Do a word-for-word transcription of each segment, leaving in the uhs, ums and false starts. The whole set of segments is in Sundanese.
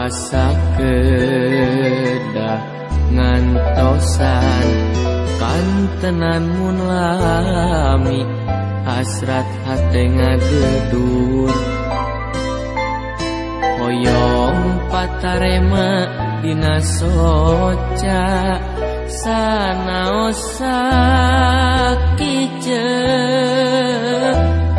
asa kedah ngantosan kantenan mun lami hasrat hate ngagedur hoyong patarema dina soca sanaos sakiceuk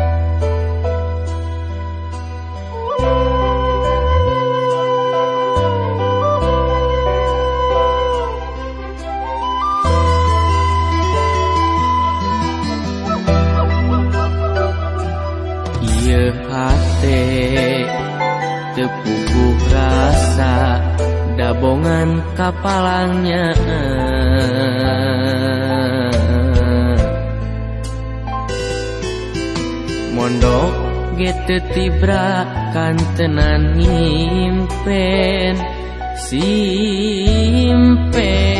ieu hate teu puguh rasa dabongan kapalangnya mondok ge teu tibra kantenan nyimpen simpen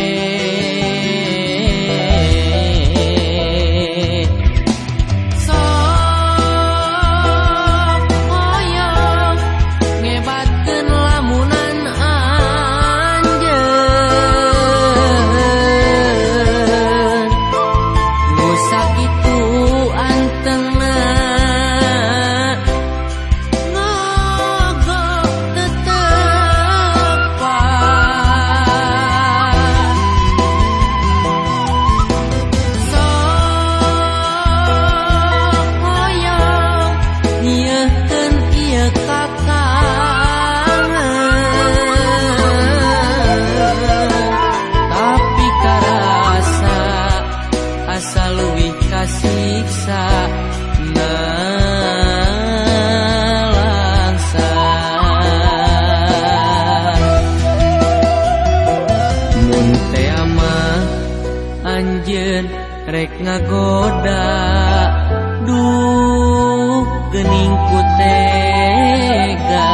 ngagoda duh geuning ku tega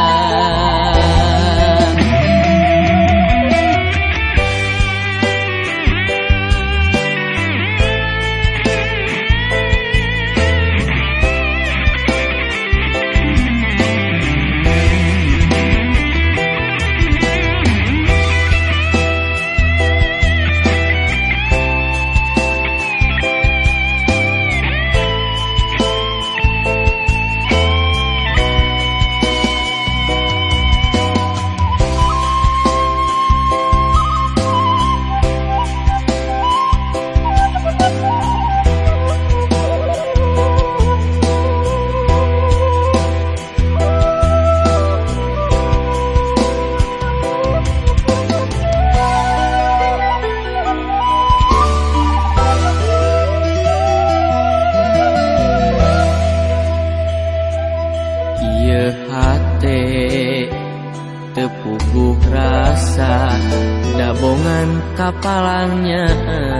kapalangnya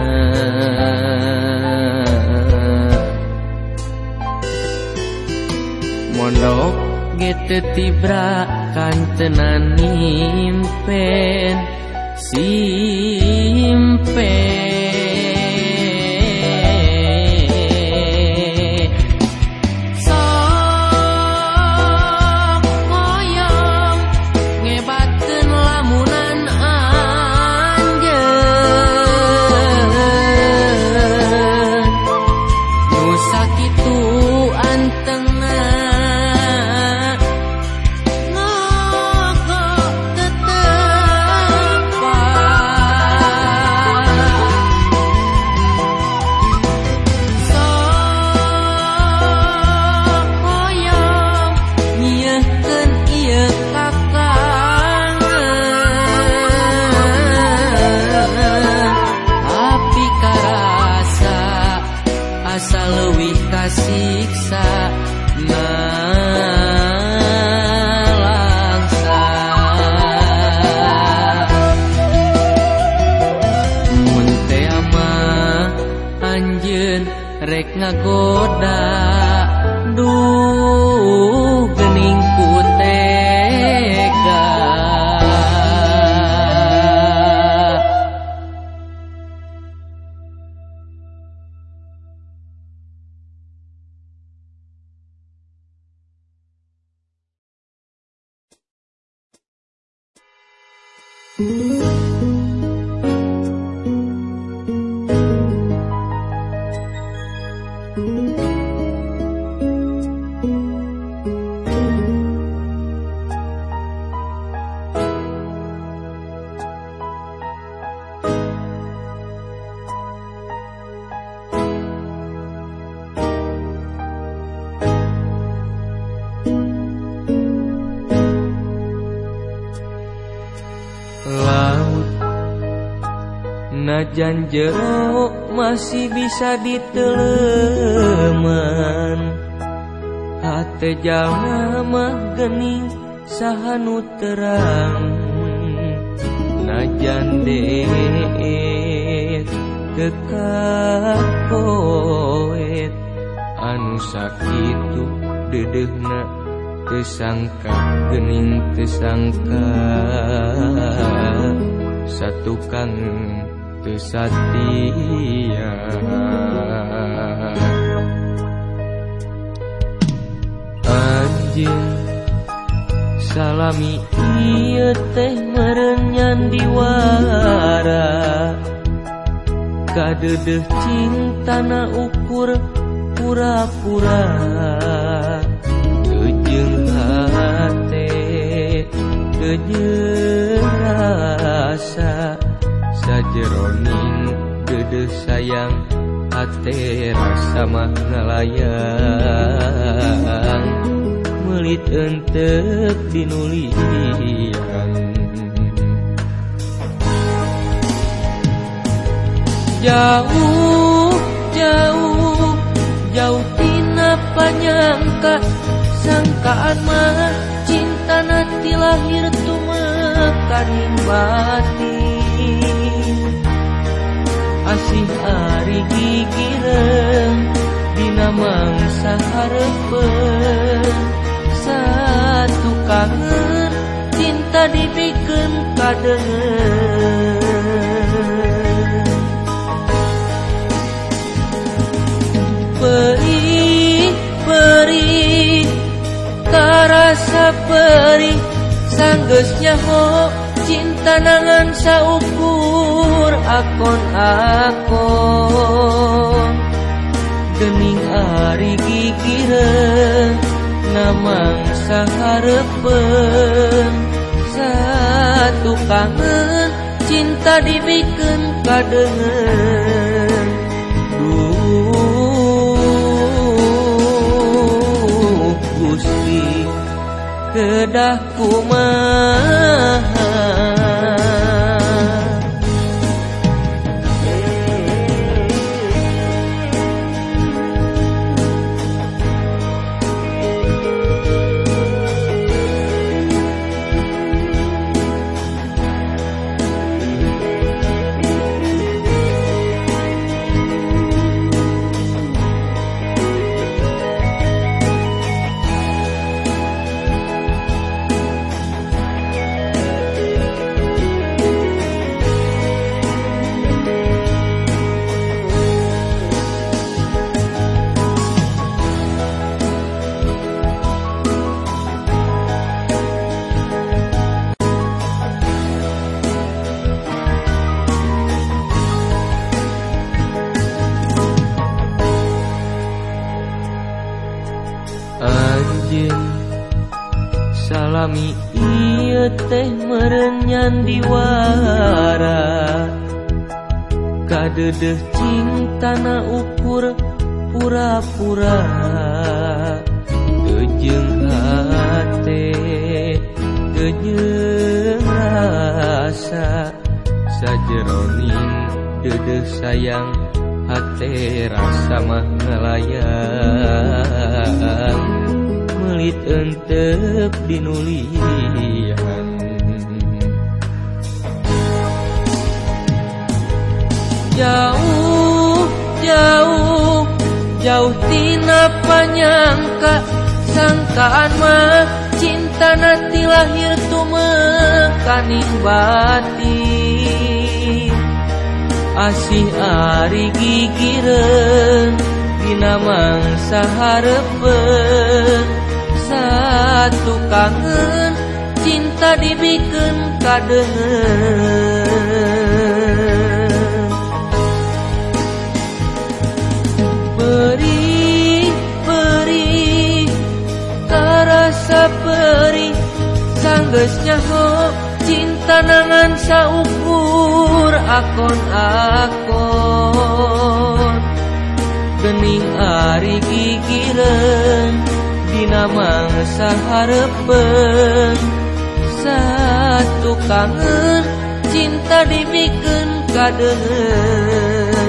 mondok ge teu tibra kantenan nyimpen simpen ngagoda duh geuning ku tega Najan jero masih bisa diteleman, hate jalma mah geuning saha nu terang. Najan deet teu kapoet, anu sakitu dedeuna teu sangka geuning teu sangka. Satukang teu satia, anjeun salami ieu teh meureun nyandiwara, kadeudeuh cintana ukur pura-pura. Teu jeung hate teu jeung rasa, sajeroning deudeuh sayang hate rasa mah ngalayang, meulit eunteuk dinulian. Jauh jauh jauh tina panyangka, sangkaan mah cintana ti lahir tumekaning batin. Asih ari gigireun dina mangsa hareupeun, satu kangen cinta dibikeun kadeungeun. Perih perih karasa perih, sanggeus nyaho cinta nangan saukur akon-akon. Geuning ari gigireun namang sahareupeun, satu kangen cinta dibikeun kadeungeun. Duh Gusti kedah kumaha, salami ieu teh meureun nyandiwara, kadeudeuh cintana ukur pura-pura. Teu jeung hate teu jeung rasa, sajeroning deudeuh sayang hate rasa mah ngalayang, meulit eunteuk dinulian. Jauh jauh jauh tina panyangka, sangkaan mah cintana ti lahir tumekaning batin. Asih ari gigireun dina mangsa hareupeun, satu kangen cinta dibikeun kadeungeun. Perih, perih, karasa perih, sanggeus nyaho cinta nangan saukur akon-akon. Geuning ari gigireun dina mangsa hareupeun, satu kangen cinta dibikeun kadeungeun.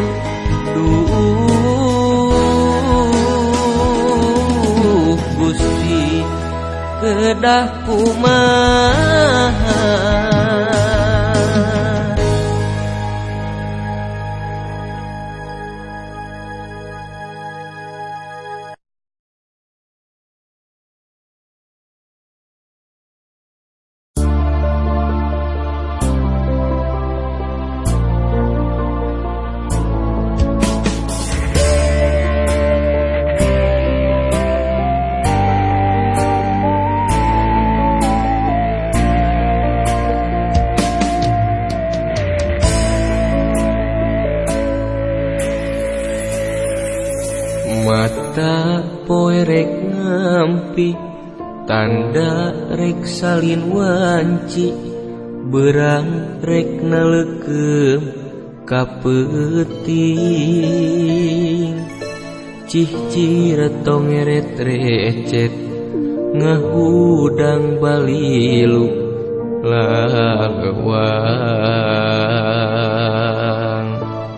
Duh Gusti kedah kumaha. Mata poe rek ngampi, tanda rek salin wanci, berang rek naleukeum ka peuting. Cih ciretong eret recet ngahudang balilu laleuwang.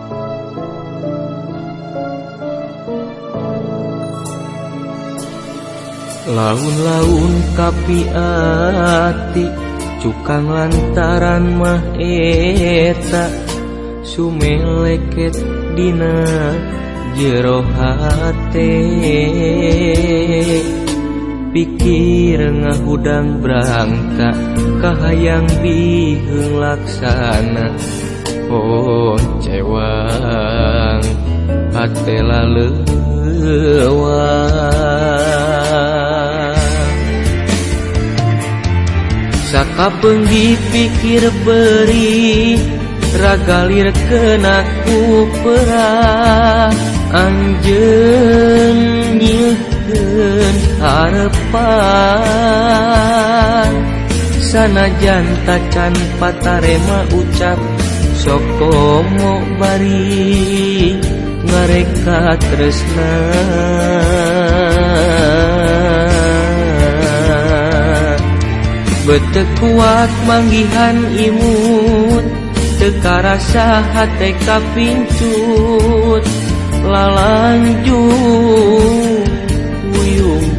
Laun-laun kapi ati, cukang lantaran mah eta, sumeleket dina jero hate. Pikir ngahudang brangka, kahayang biheung laksana, poncewang hate laleuwang. Sakapeung dipikir beri, ragalir kenaku perah, anjeun nyieun harepan. Sanajan tacan patarema ucap, sok komo bari ngareka tresna. Beteu kuat manggihan imut, teu karasa hate kapincut. Lalanjung uyung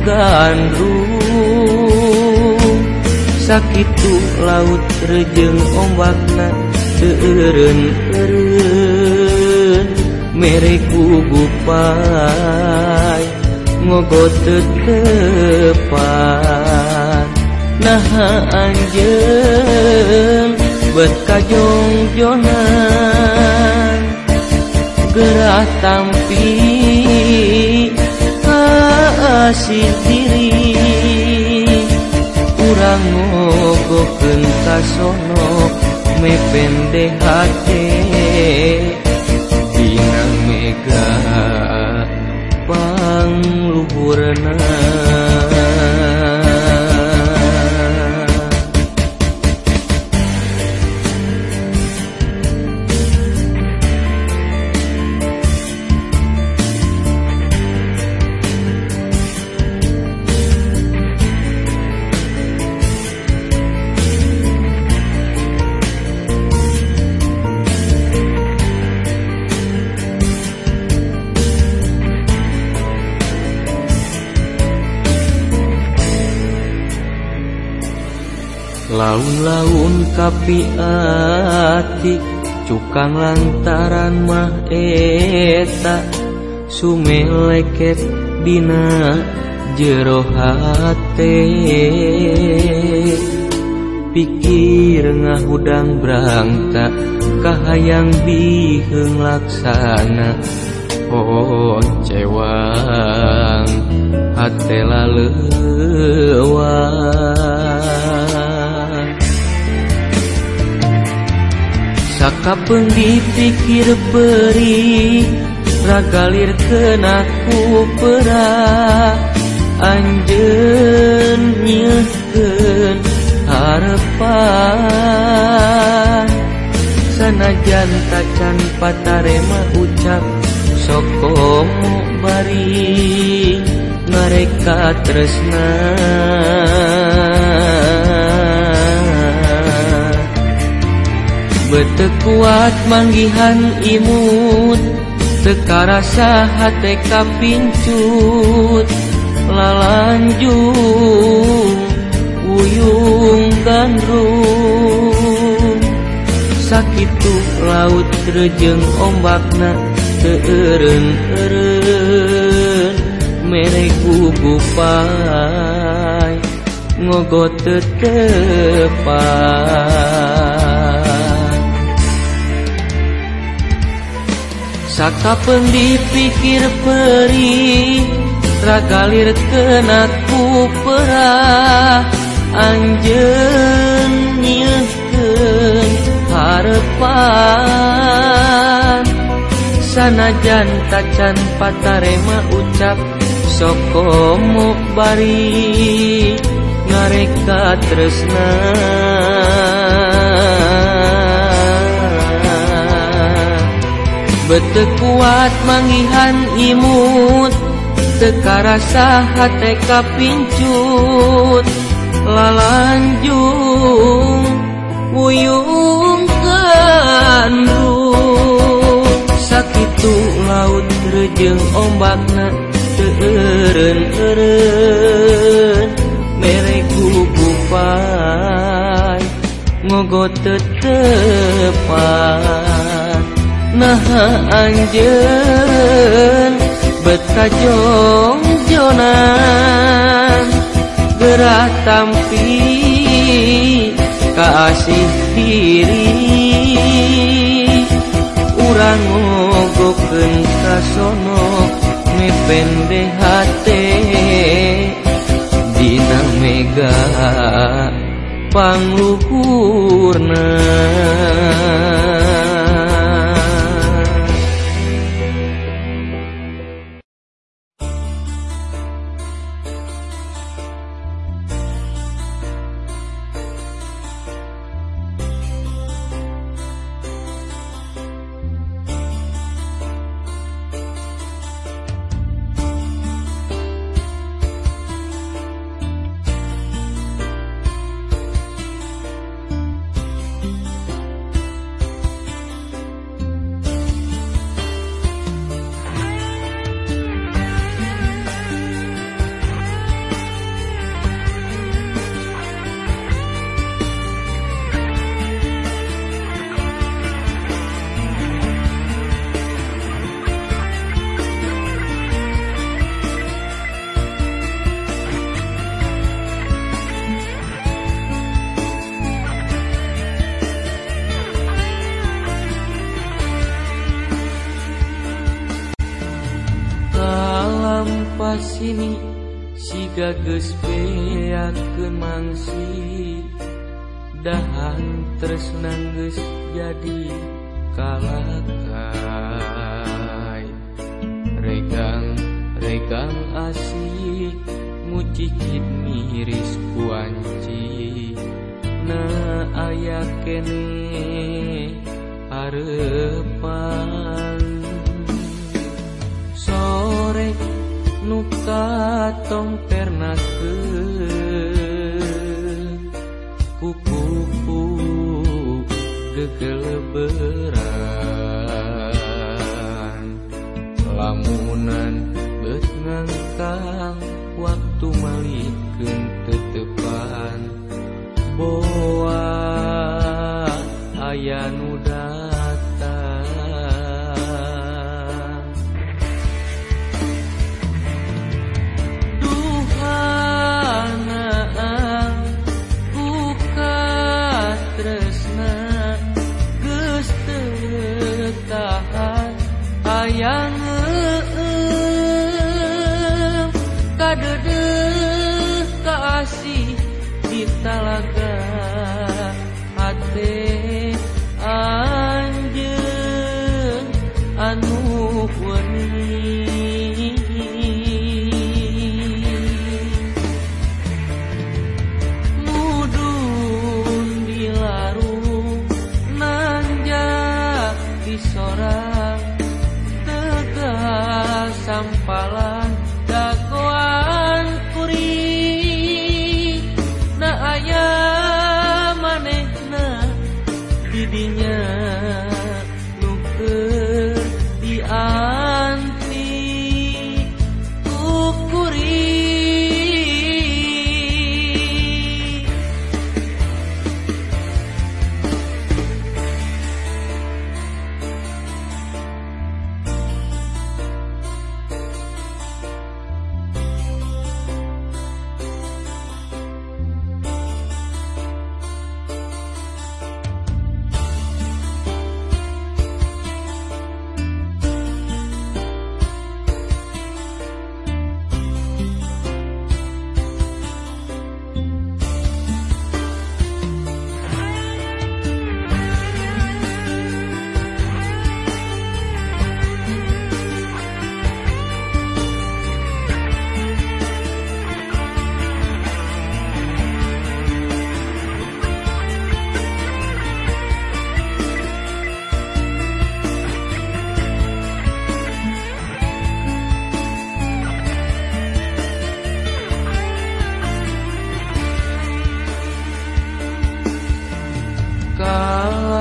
gandrung, sakitu laut rejeung ombakna teu eureun-eureun. Mere gugupai ngogot teu tepan. Naha anjeun bet kajongjonan, gerah tampi kasih diri. Urang ngogokeun kasono mepende hate, dina mega pangluhurna. Laun-laun kapi ati, cukang lantaran mah eta, sumeleket dina jero hate. Pikir ngahudang brangka, kahayang biheung laksana, poncewang hate laleuwang. Sakapeung dipikir perih ragalir kenaku perah anjeun nyeuhkeun harepan sanajan tacan patarema ucap sok komo bari ngareka tresna beteu kuat manggihan imut teu karasa hate kapincut lalanjung uyung gandrung sakitu laut rejeung ombakna teu eureun-eureun mere gugupai ngogot teu tepat sakapeung dipikir perih ragalir kenaku perah anjeun nyeuhkeun harepan sanajan tacan patarema ucap sok komo bari ngareka tresna beteu kuat manggihan imut teu karasa hate kapincut lalanjung uyung gandrung sakitu laut rejeung ombakna teu eureun-eureun mere gugupai ngogot teu tepat naha anjeun betajong-jonan gerah tampi kaasih diri urang ngogokeun kasono mepende hate dina mega pangluhurna sini siga geus beakeun mangsi dahan tresna geus jadi kalakai regang regang asik mucicit miris kuanci na aya kene harepan sore nuka tong ternakeun kupu-kupu gegeleberan lamunan beut ngangkang waktu malikeun tetepan boa aya nu yang kadedeh kasih di talaga hati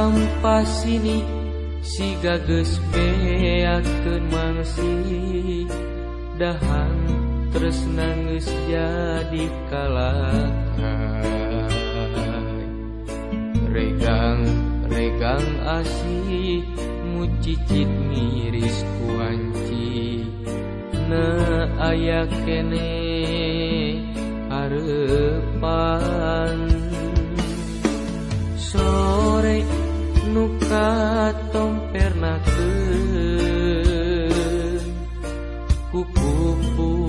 hampa sini siga geus beakeun mangsi dahan tresna geus jadi kalakai regang regang asih mucicit miris kuanci na aya kene harepan sore nuka tompernakeun kupu-kupu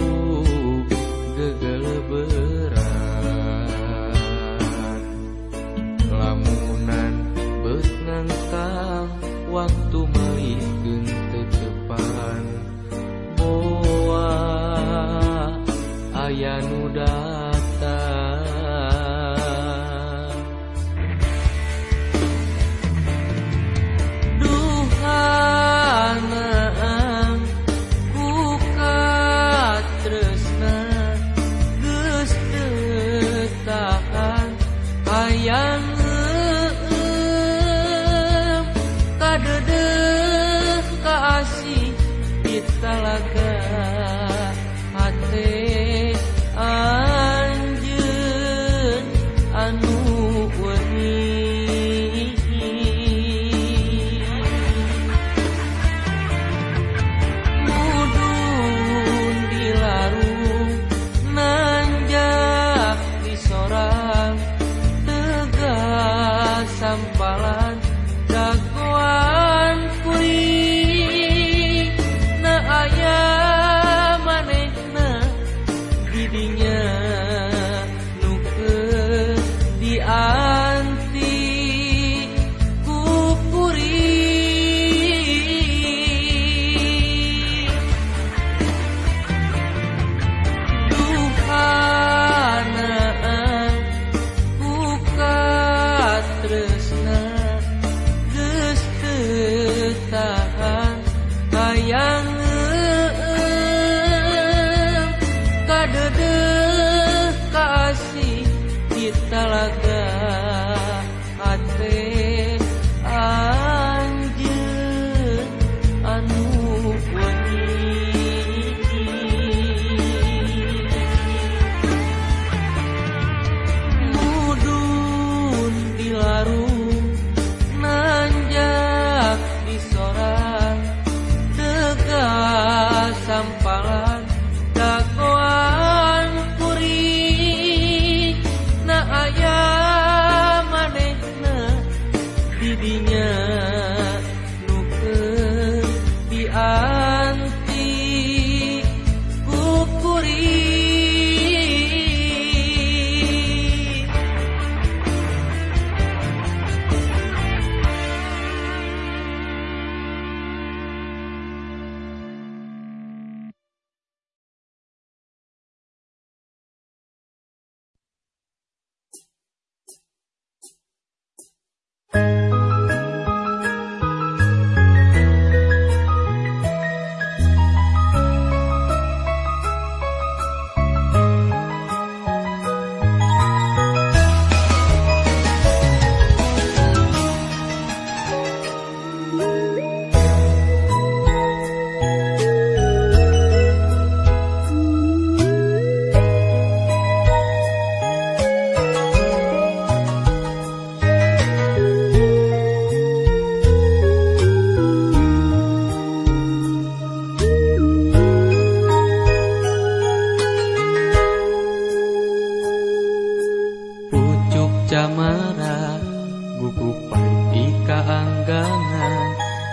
gegeleberan lamunan beut ngangkang waktu malikeun tetepan boa aya nu datang duhanaan ku katresna geus teu tahan hayang kadedeh kaasih di talaga hate anjeun anu wening mudun dilarung nanjak di sorang tegas sampalan dagoan kuring na aya manehna didinya nu keus dianti ku kuring duhanaan ku katresna geus teu tahan hayang kadedeh kaasih di talaga hate anjeun anu wening mudun dilarung nanjak di sorang tegas sampalan dagoan kuring na aya manehna didinya nu keus dianti ku kuring camara gugupan di kaanggangan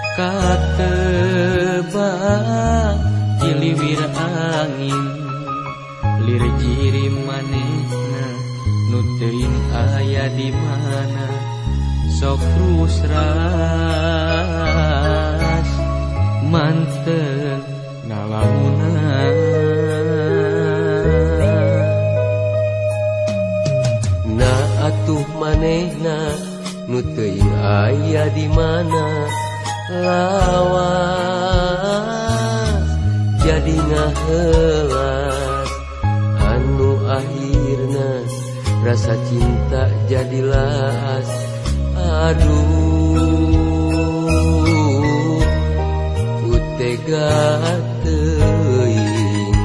katebak ciliwir angin lir jiri manehna nu teuing aya di mana sok rusras mantep nalamunan na atuh manehna nu teuing aya di mana lawas jadi ngaheulas anu akhirna rasa cinta jadi las aduh tega teuing.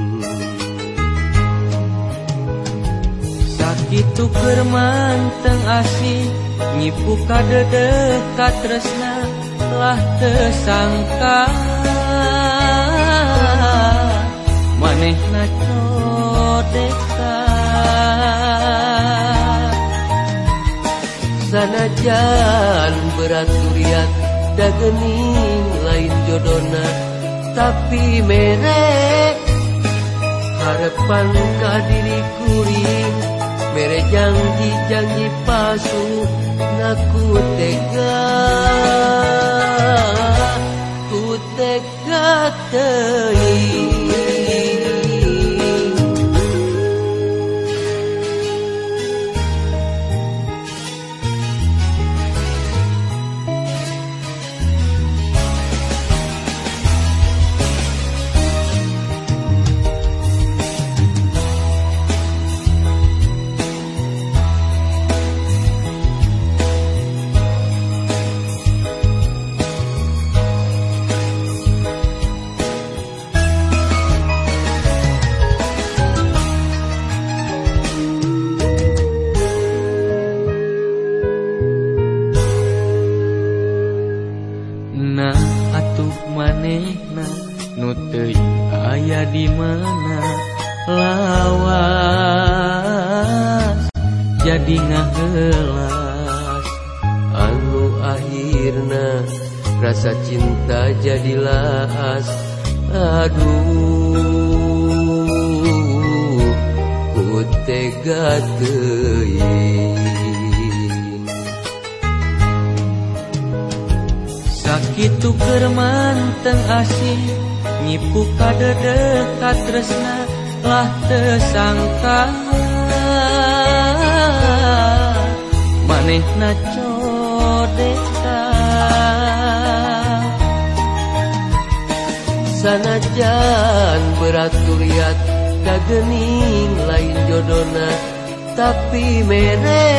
Sakitu keur manteng asih nyipu kadedeh ka tresna lah teu sangka manehna codeka. Sanajan beraturiat da geuning lain jodona, tapi mere harapan ka diri kuring, mere janji-janji palsu naku tega, ku tega teuing. Dimana lawas jadi ngahelas, anu akhirna rasa cinta jadi laas. Aduh, ku tega teuing. Sakitu keur manteng asih nyipu kadedeh ka tresna lah teu sangka manehna codeka. Sanajan beraturiat ka geuning lain jodona, tapi mere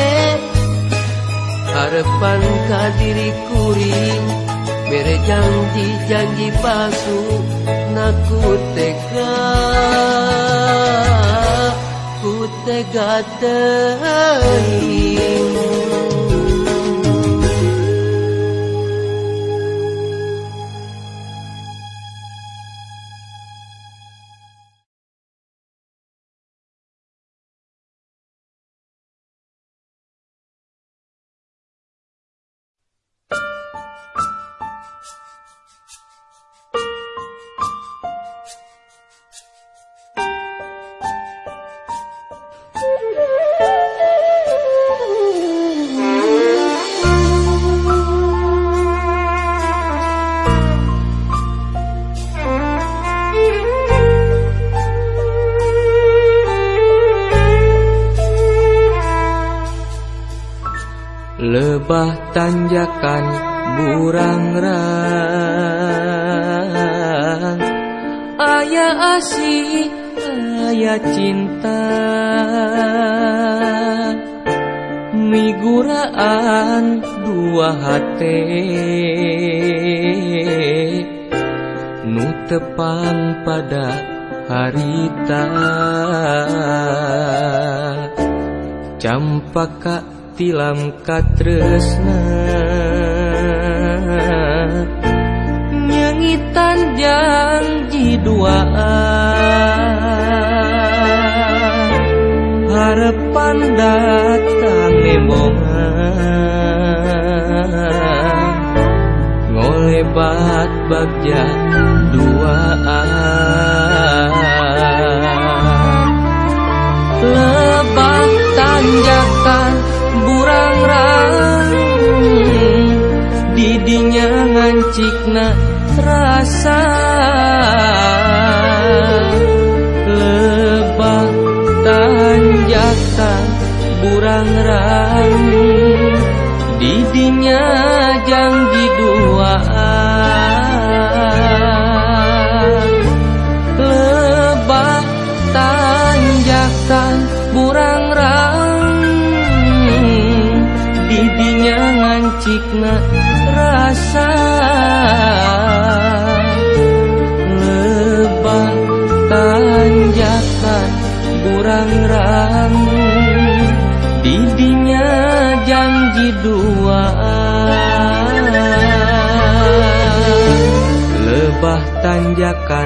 harapan ka diri kuring, mere janji-janji palsu naku tega, ku tega teuing. Lebah tanjakan burangrang, aya asih aya cinta, miguraan dua hate nu tepang pada harita. Campaka tilam katresna nyengitan janji duaan, harapan datang nembongan, ngolebat bagja duaan. Lebah tanjakan burangrang, didinya ngancikna rasa. Lebah tanjakan burangrang, didinya janji duaan. Lebah tanjakan burangrang, didinya ngancikna rasa. burang-rang didinya janji duaan lebah tanjakan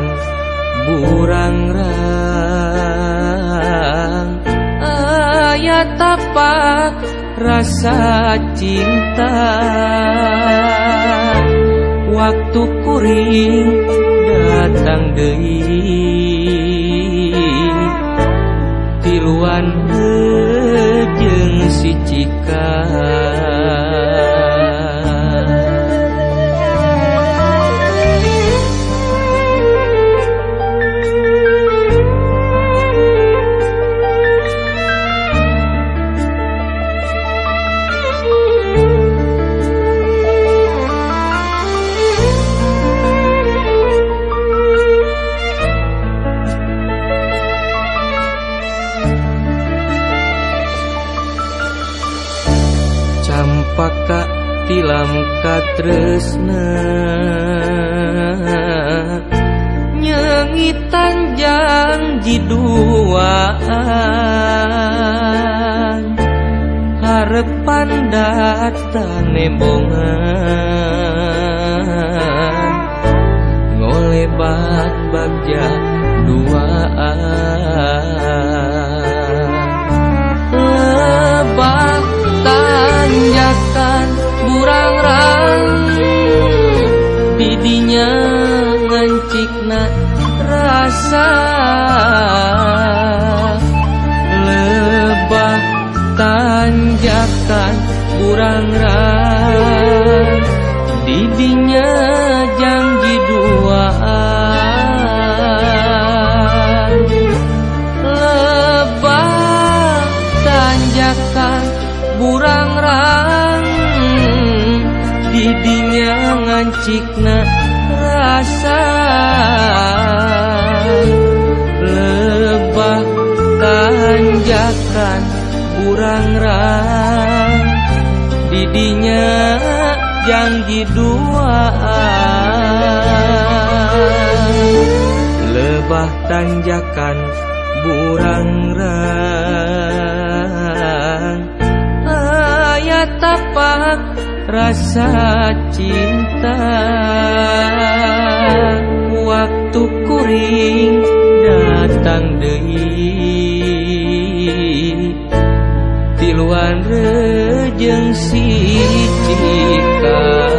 burang-rang aya tapak rasa cinta waktu kuring datang deui tiluan jeung si Cika Campaka tilam katresna nyengitan janji duaan harepan datang nembongan ngolebat bagja duaan lebah tanjakan burang-rang didinya ngancikna rasa lebah tanjakan burang-rang didinya janji duaan lebah tanjakan burang-rang didinya ngancikna rasa lebah tanjakan burang-rang didinya janji duaan lebah tanjakan burang-rang aya tapak rasa cinta waktu kuring datang deui tiluan rejeng si Cika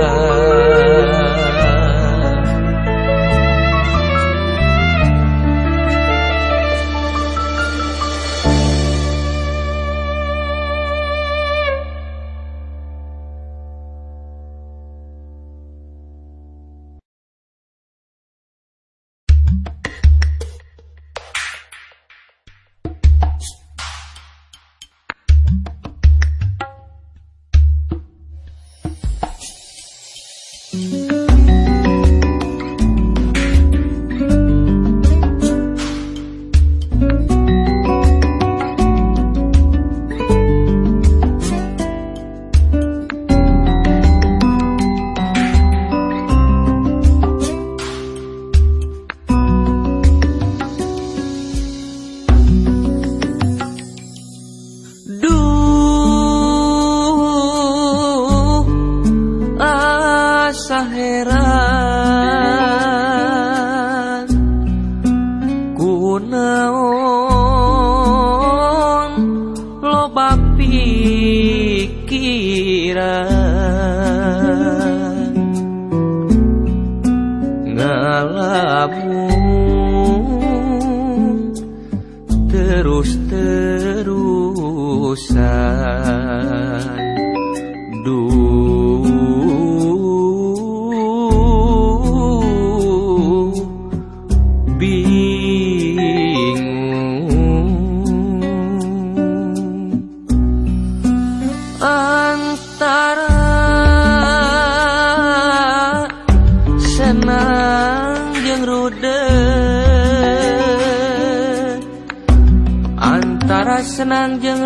senang jeung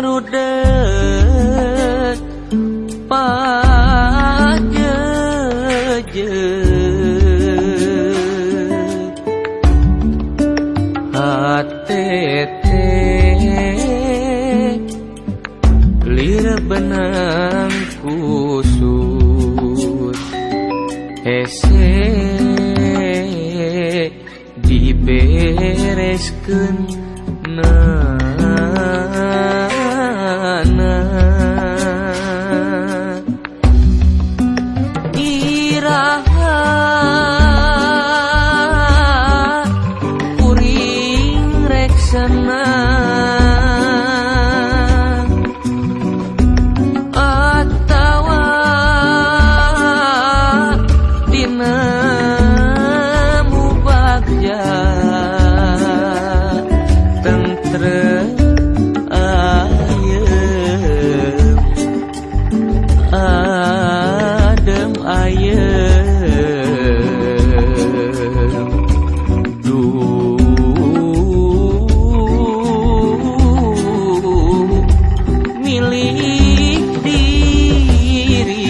rudeg pajejeug hate teh bereskeun na na iraha kuring rek senang atawa dina mubagja tentrem ayem adem ayem duh milik diri.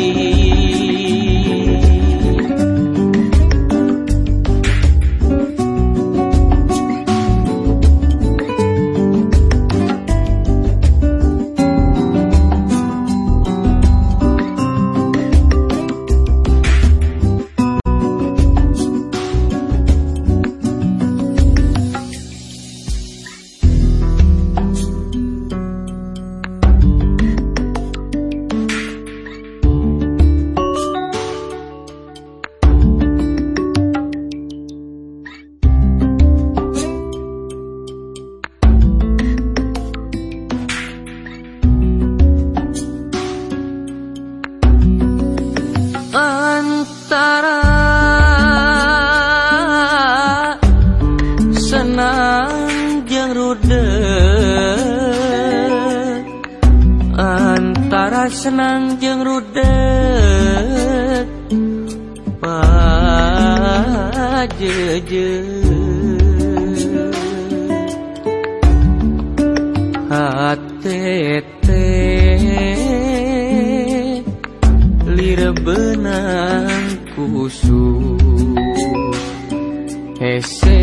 Antara senang jeung rudeg, antara senang jeung rudeg pajejeun hatete lirebenang kusut hese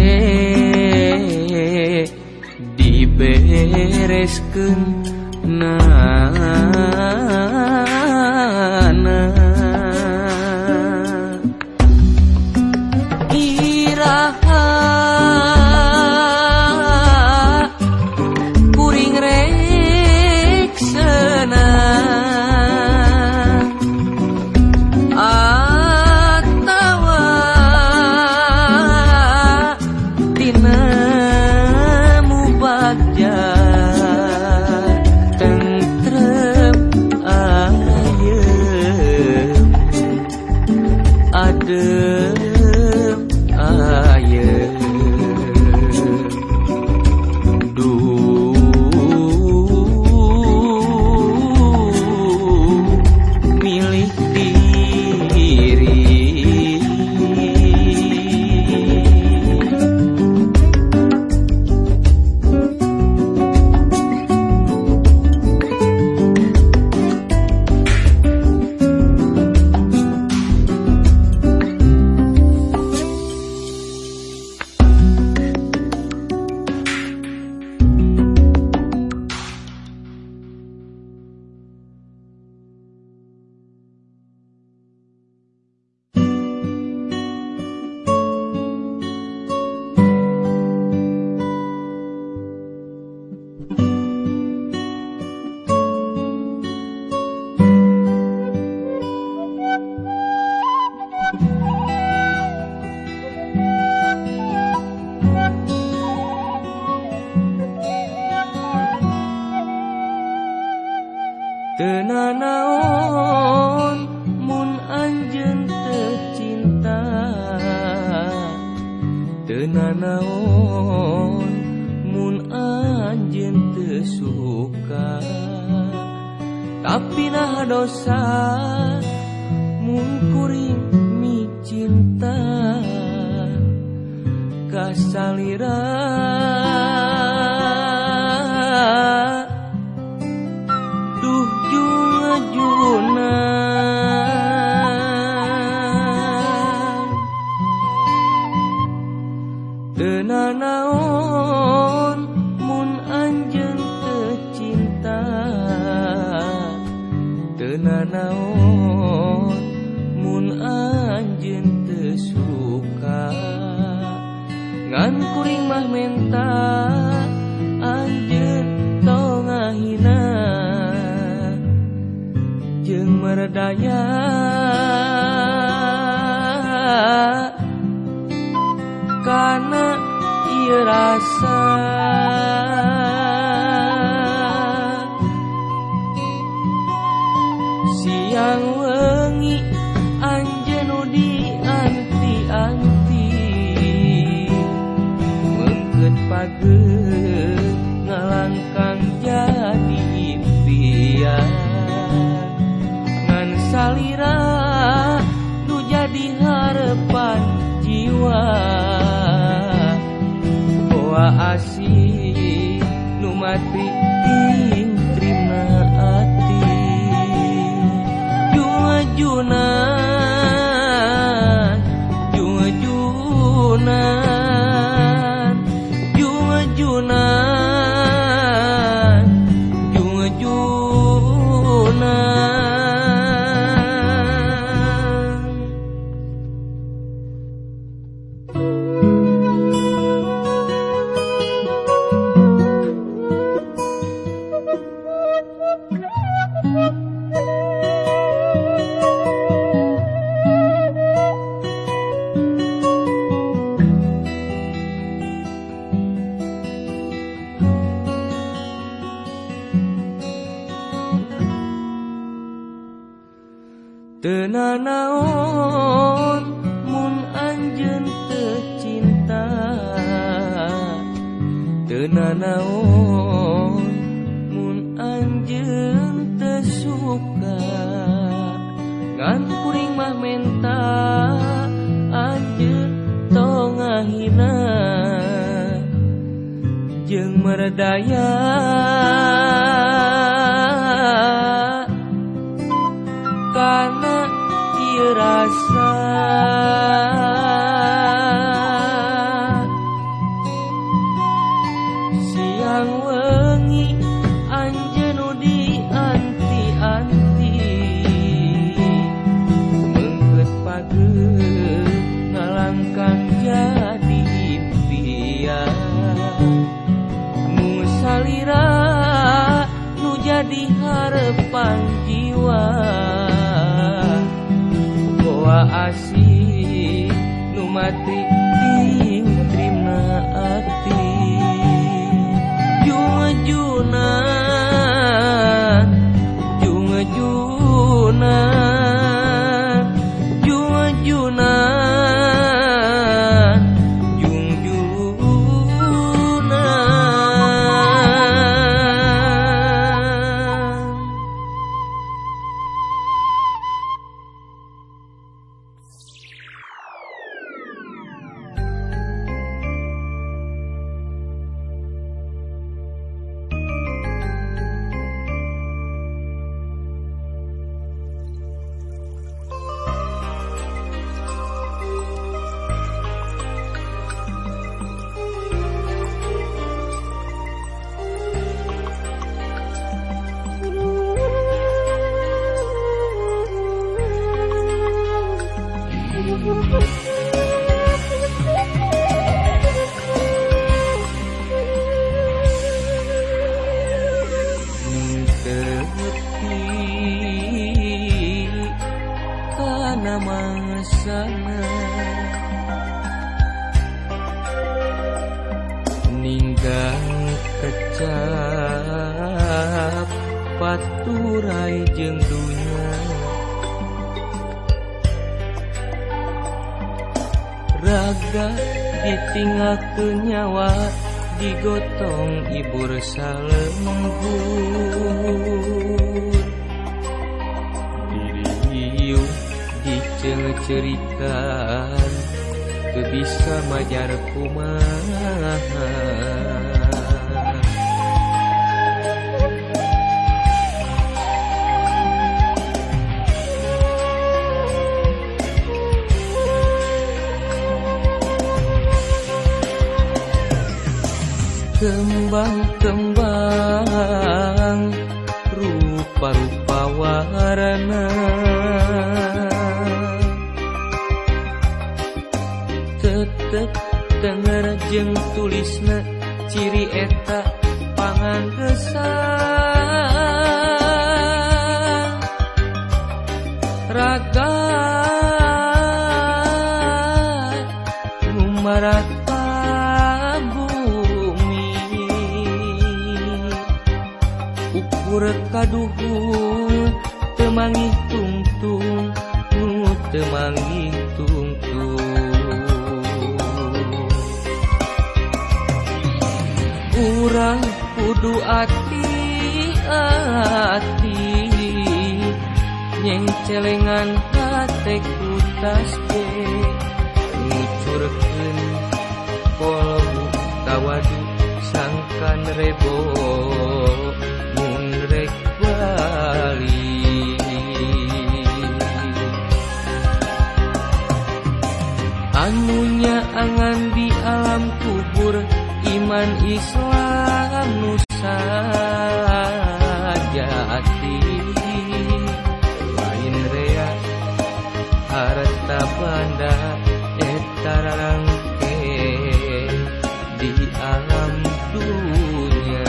dibereskeun na na iraha kuring rek senang atawa dina mubagja tentrem ayem adem ayem duh milik diri. Teu nanaon mun anjeun teu cinta, teu nanaon mun anjeun teu suka, tapi nah dosa mun kuring micinta ka salira duh jungajunan teu nanaon mun anjeun teu cinta, teu nanaon mun anjeun teu suka, ngan kuring mah menta Numatri ting terima ati Jungajunan Jungajunan Jungajunan Jungajunan Teu nanaon mun anjeun teu cinta Teu nanaon mun anjeun teu suka Ngan kuring mah menta anjeun tong ngahina jeung meredaya kana ieu rasa siang wengi anjeun nu dianti-anti meungkeut pageut ngalangkang jadi impian nu salira nu jadi harepan jiwa asih Numatri ting terima ati Jungajunan Jungajunan Jungajunan Jungjunan kana mangsana ninggang kecap paturai jeung dunya raga ditinggalkeun nyawa digotong ibur salembur diriu dicengcerikan teu bisa majar kumaha kembang-kembang rupa-rupa warna tetep denger jeung tulisna ciri eta pangandesan raga ngumarata kaduhur temangih tungtung nu temangih tungtung urang kudu ati-ati nyeng celengan hate kutas ge ngucurkeun kolbu tawadu sangka sangkan rebo mun rek bali. Anunya angan di alam kubur iman Islam nu sajati lain rea harta banda eta rarangke di alam dunia.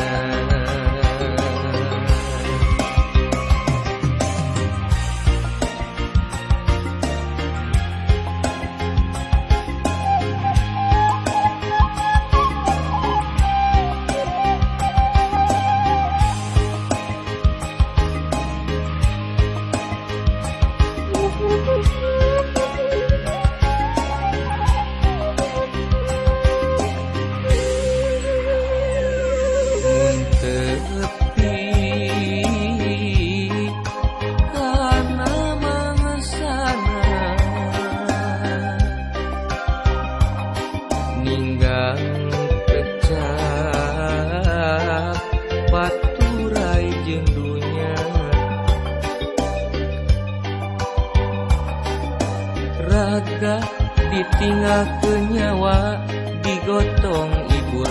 Ditinggal ke nyawa digotong ibur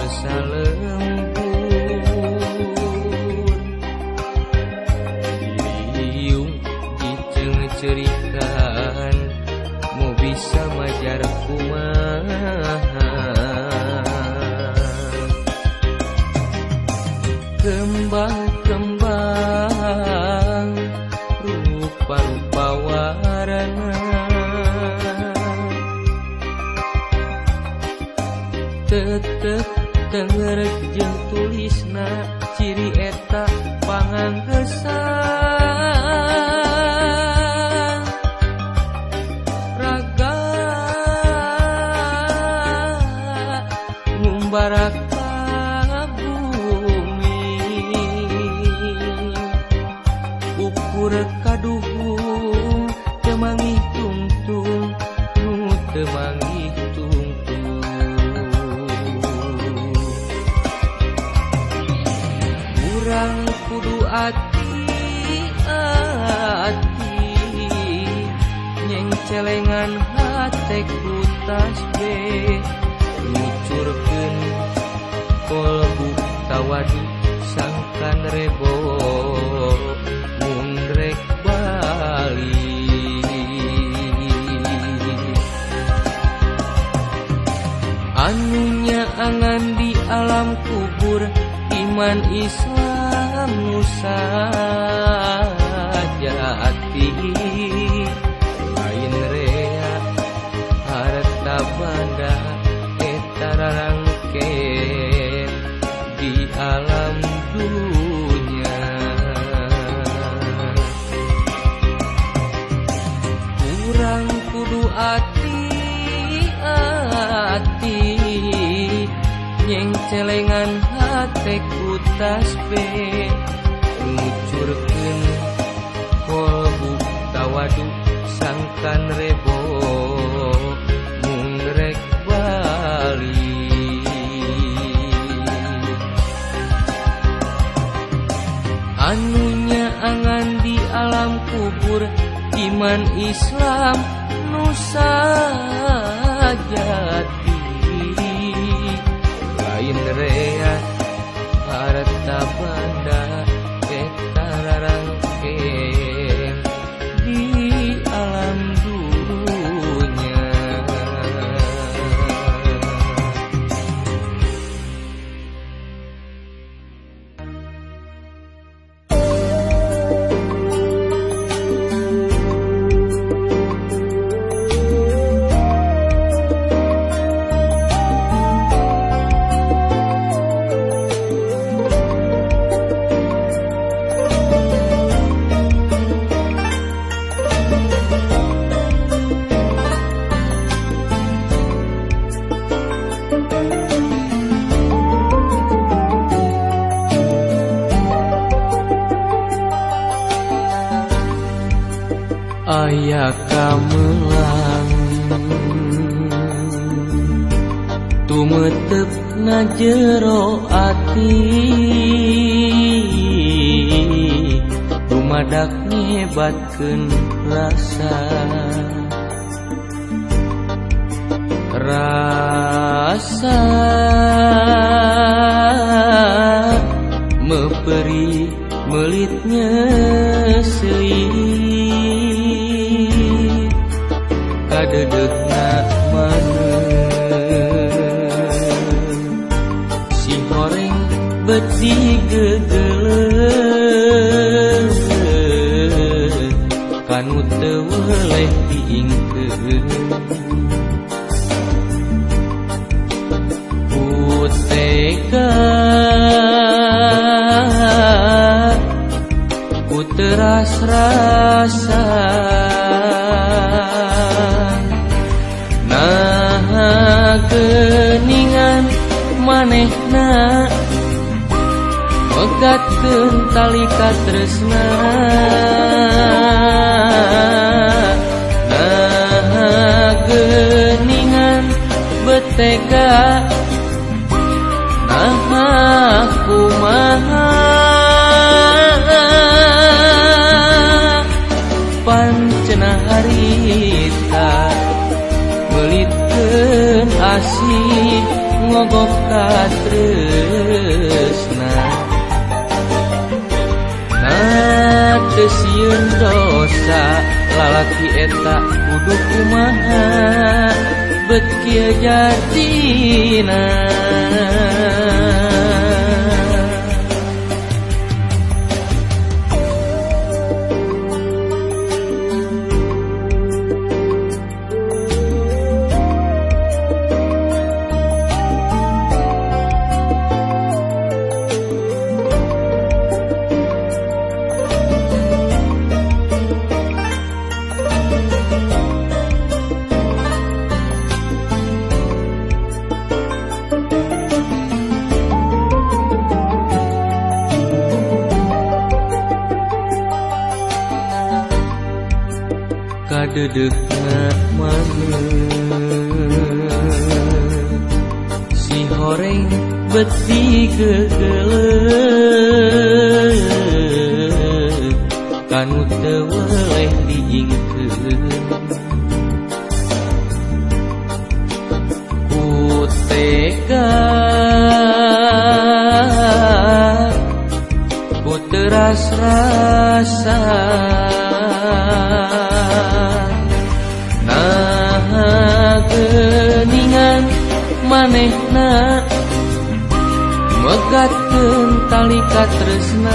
salembur diriung diceng-cerikan mau bisa majar kumaha kembang-kembang rupa-rupa warna tetep denger jeung tulisna ciri eta panganggesan raga ngumbarak bumi ukur kaduhung temangih tungtung nu temangih urang kudu ati-ati nyeng celengan hate ku tasbih ngucurkeun kolbu tawadu sangkan rebo mun rek bali. Anunya angan di alam kubur iman Islam nu sajati lain rea harta banda eta rarangke di alam dunia. Urang kudu ati-ati nyeng celengan hate ku tasbih ngucurkeun kolbu tawadu sangkan rebo mun rek bali. Anunya angan di alam kubur iman Islam nu sajati lain rea harta banda eta rarangkeun di alam dunia. aya kamelang Tumetep na jero ati dumadak nyebatkeun rasa rasa meperi melitnya seuih kadedegna maneh si horeng beti gegeleng kanu teu weleh diingkeun Tega ku teras rasa nah geuningan manehna megatkeun tali katresna nah geuningan betega kumaha pancena harita melitkeun asih ngogok katresna nah teu sieun dosa lalaki eta kudu kumaha bet kieu jadina kadedegna maneh si horeng beti gegeleng kanu teu weleh diingkeun ku tega ku teras rasa geuningan manehna megatkeun tali katresna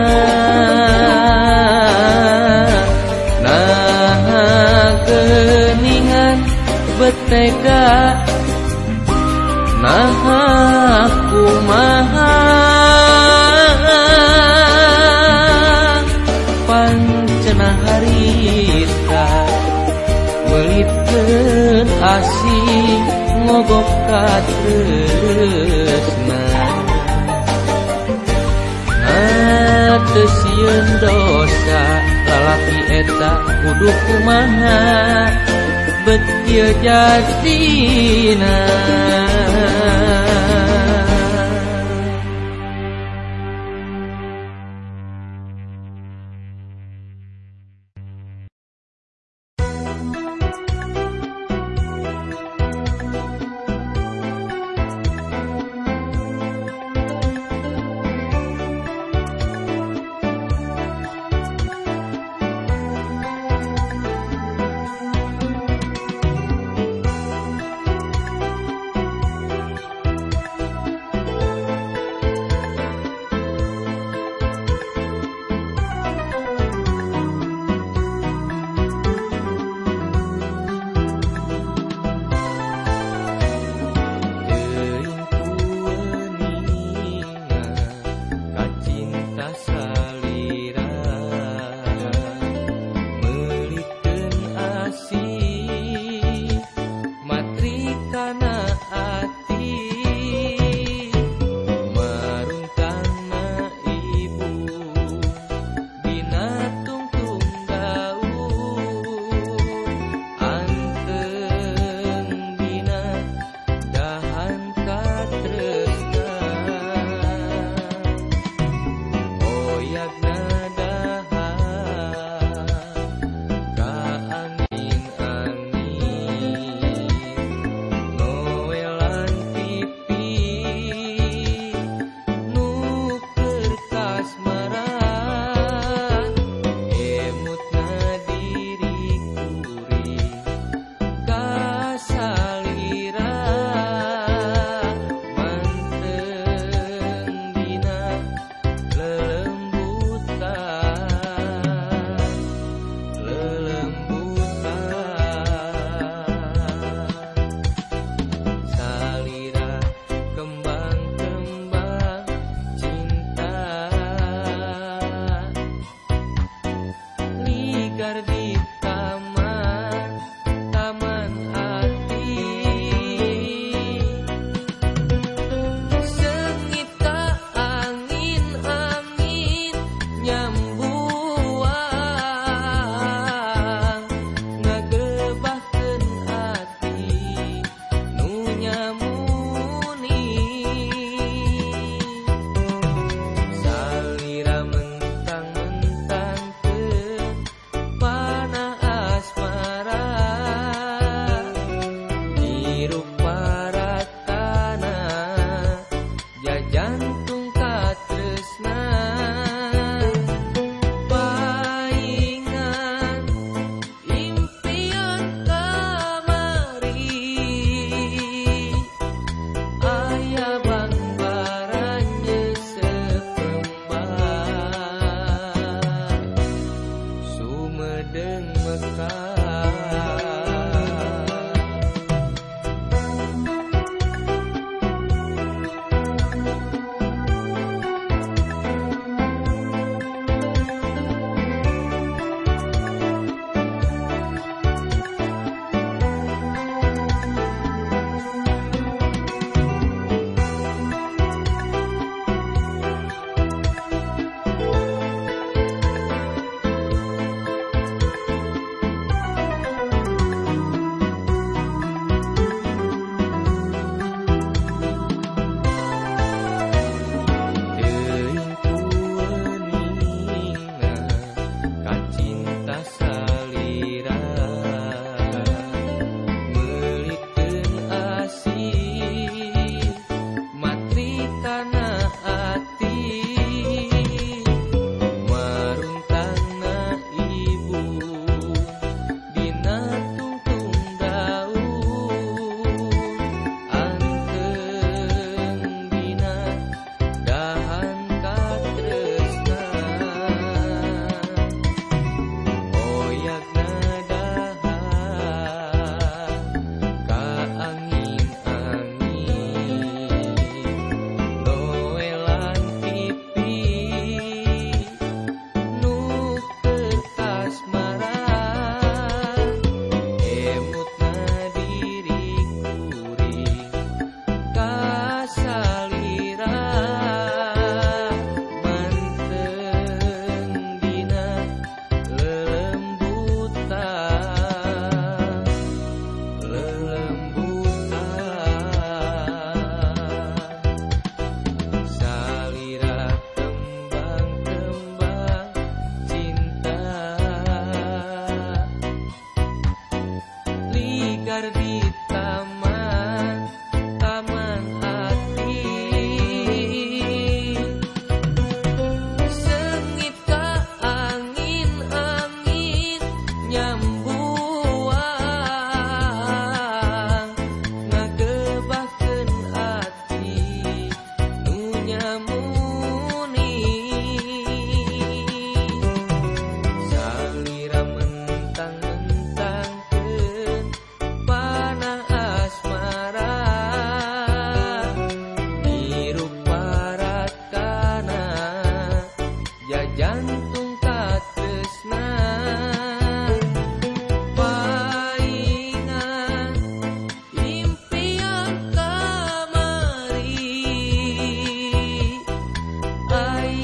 nah geuningan betega nah kumaha pancena harita melitkeun asih ngogok katresna nah teu sieun dosa lalaki eta kudu kumaha bet kieu jadina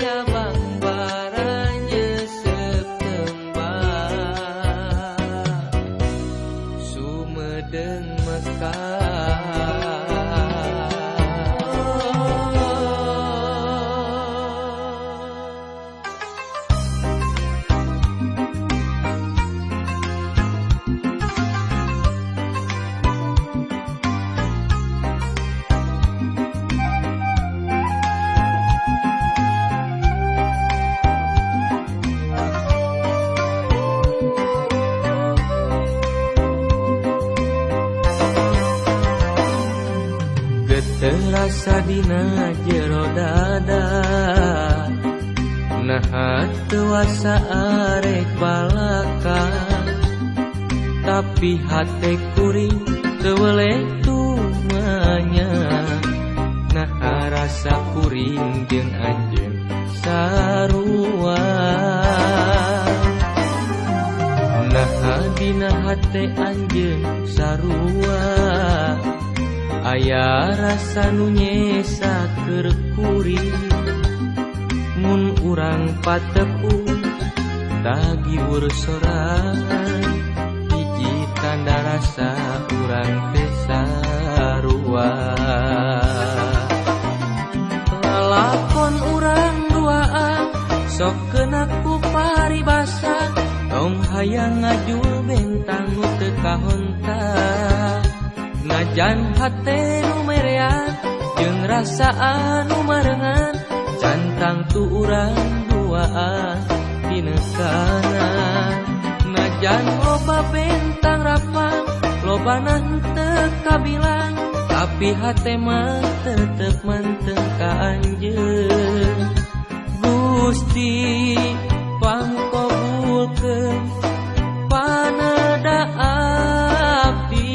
cabang baranya sekembang Sumedeng Mekah. Terasa dina jero dada nahat tewasa arek balaka tapi hate kuring teweleh tumanya nah rasa kuring jeung anjeun sarua nah dina hate anjeun sarua aya rasa nu nyesa keur kuring mun urang patepung tagiwur sorangan hiji tanda rasa urang teh sarua lalakon urang duaan sok keuna ku paribasa tong hayang ngajul bentang nu teu kahontak najan hate nu merean jeung rasa anu marengan cantang tu urang duaan dinekanan najan loba bentang rapang lobana henteu kabilang tapi hate mah tetep manteng ka anjeun Gusti pangkabulkeun panada abdi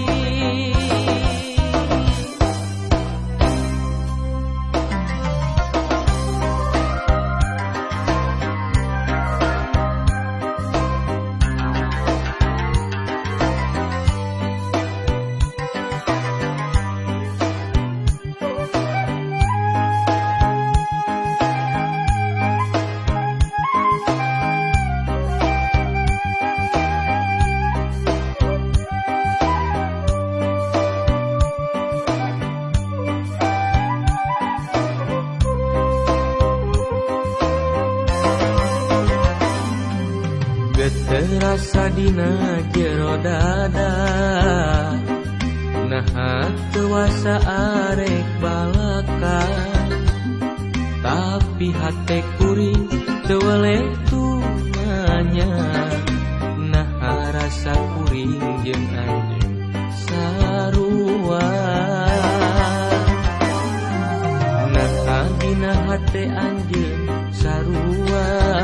terasa dina jero dada nahat tewasa arek balaka tapi hate kuring teweleh tumanya nah rasa kuring jeung anjeun sarua nah dina hate anjeun sarua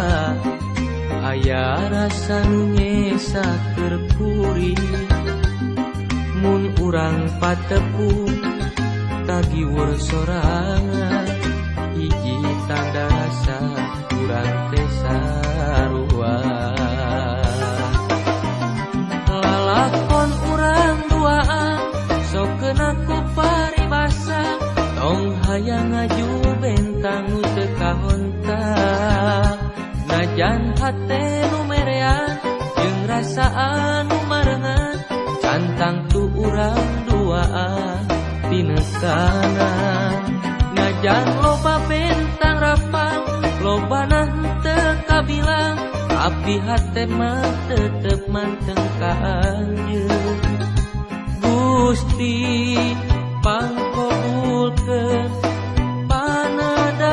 aya rasa nu nyesa keur kuring mun urang patepung tagiwur sorangan hiji tanda rasa urang teh sarua lalakon urang duaan sok keuna ku paribasa tong hayang ngaju bentang nu teu kahontak najan hate nu merean jeung rasa anu marengan cantang tu urang duaan dinekanan najan loba bentang rapang lobana henteu kabilang tapi hate mah tetep manteng ka anjeun Gusti pangkabulkeun panada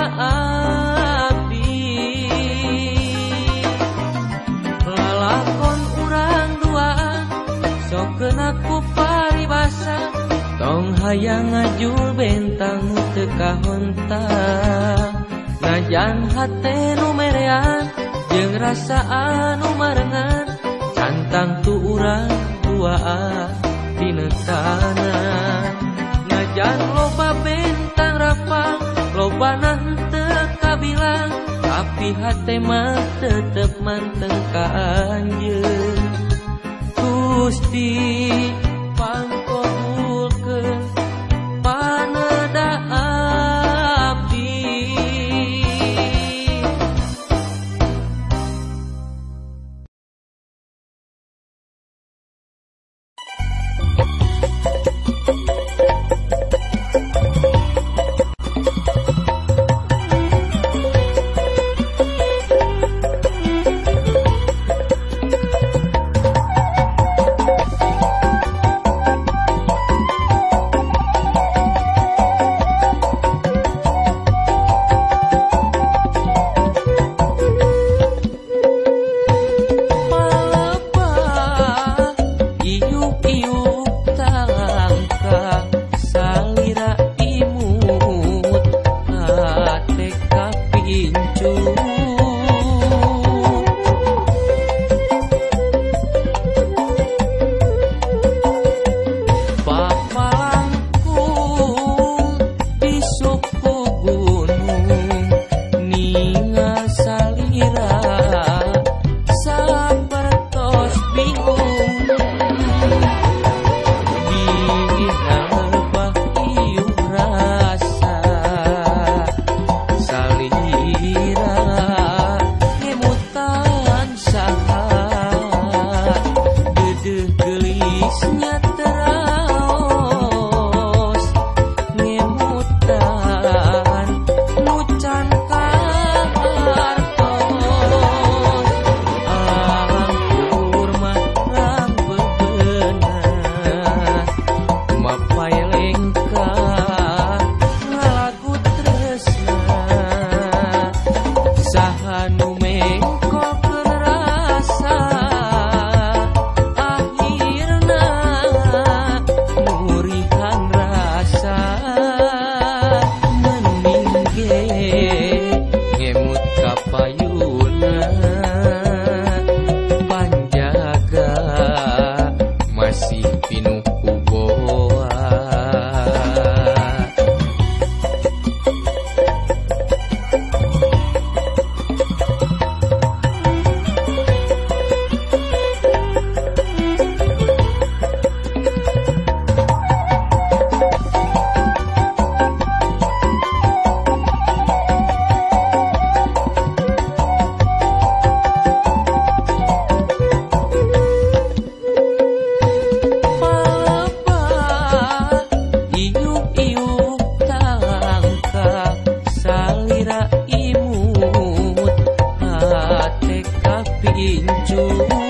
keuna ku paribasa tong hayang ngajul bentang nu teu kahontak najan hate nu merean jeung rasa anu marengan cantang tu urang duaan dinekanan najan loba bentang rapang lobana henteu kabilang tapi hate mah tetep manteng ka anjeun Gusti pangkabulkeun panada abdi pincu papalangkung di suku gunung ninga salira sapertos bingung dinalbah iuh rasa salira ngemutan saha dedeh gelisnya teraos ngemutan nucan kartos angkur mah rang bebenah mapai lengka ngalagu tresna saha nu mengkokeun rasa akhirna murihan rasa mending ge ngemut ka payuna panjaga masih pinuh ku boa iuk-iuk tangka salira imut hate kapincu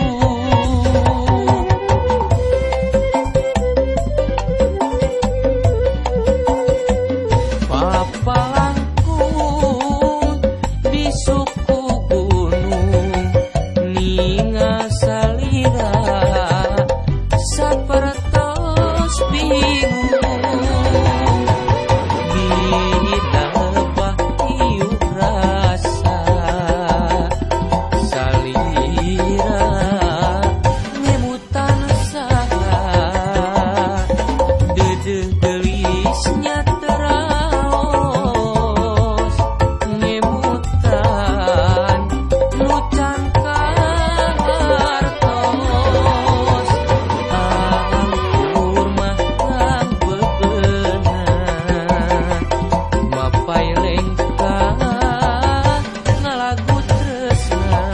papalangkung di suku gunung ninga salira sapertos bingung dinalbah iuh rasa salira ngemutan saha dedeh gelisnya teraos ngemutan nucan kartos angkur mah rang bebenah mapai lengka ngalagu tresna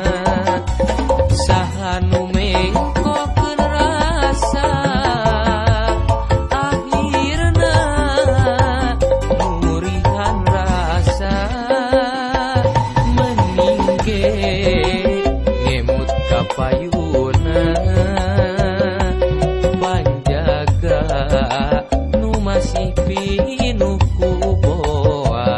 saha nu mengkokeun rasa akhirna murihan rasa mending ge ngemut ka payuna panjaga nu masih pinuh ku boa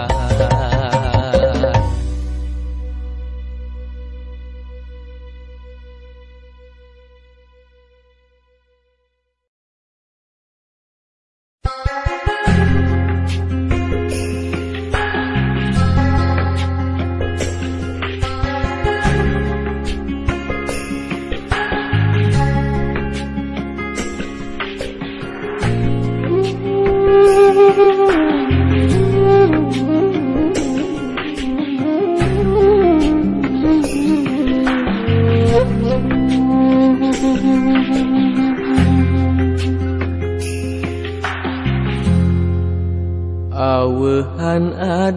aweuhan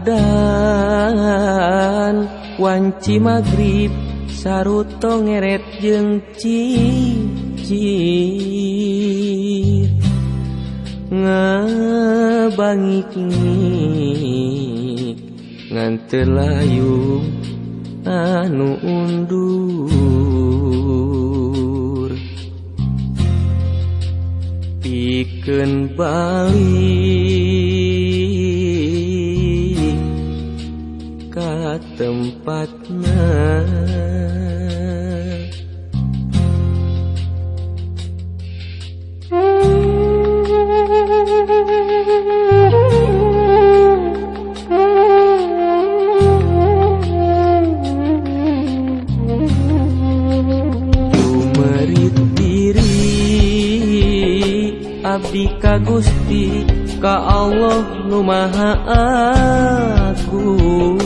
adan wanci magrib saruto ngeret jeung cicir ngabangik-ngik ngan teu layung anu undur pikeun balik ka tempatna ka Gusti ka Allah nu Maha Agung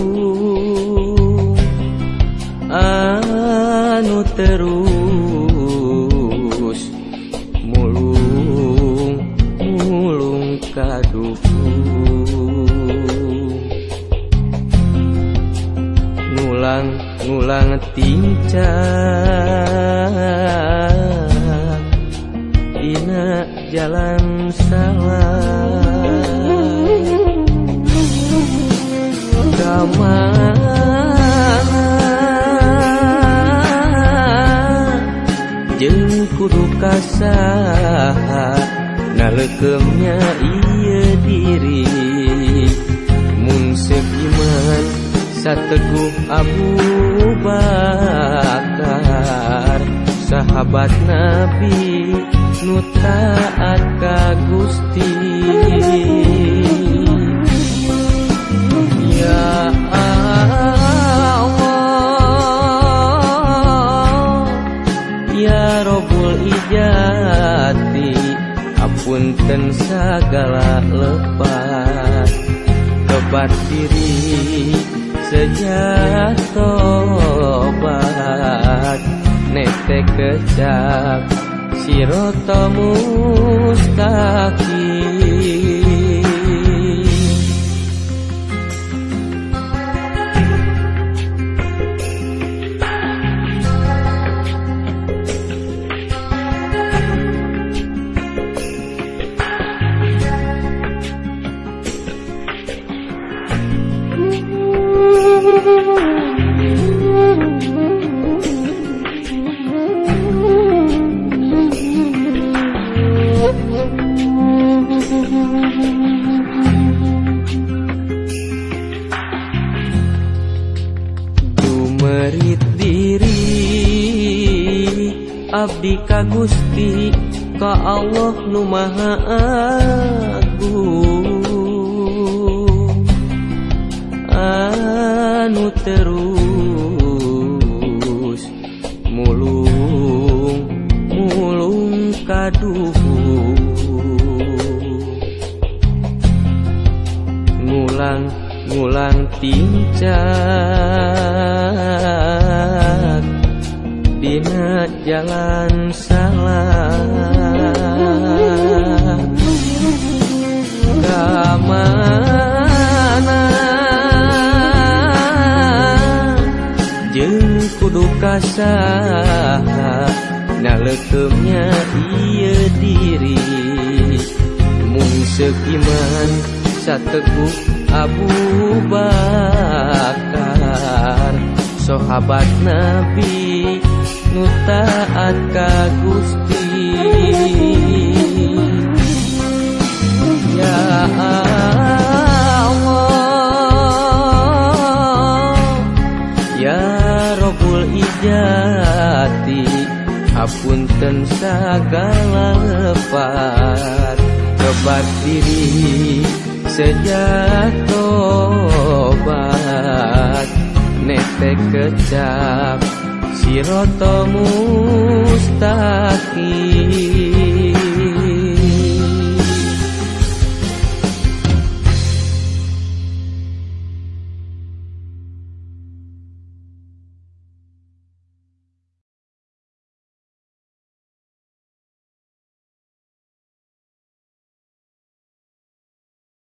anu terus mulung mulung kadukung ngulang ngulang tincak dina jalan salah kamana jeung kudu kasaha nalekeumnya ieu diri mun seiman sateguh Abu Bakar sahabat Nabi nu taat ka Gusti ya Allah ya Rabbul Ijati apunten sagala lepat tobat diri sejak tobat nete kecap sirata mustaqim Jumerit diri abdi ka Gusti ka Allah nu Maha Agung anu terus mulung mulung kaduhung ngulang ngulang tincak dina jalan salah kamana jeung kudu kasaha nalekeumnya ieu diri mung seiman sateguh Abu Bakar sahabat Nabi nu taat ka Gusti ya Allah ya Rabbul Ijati apunten sagala lepat tobat diri sejak tobat nete kecap sirata mustaqim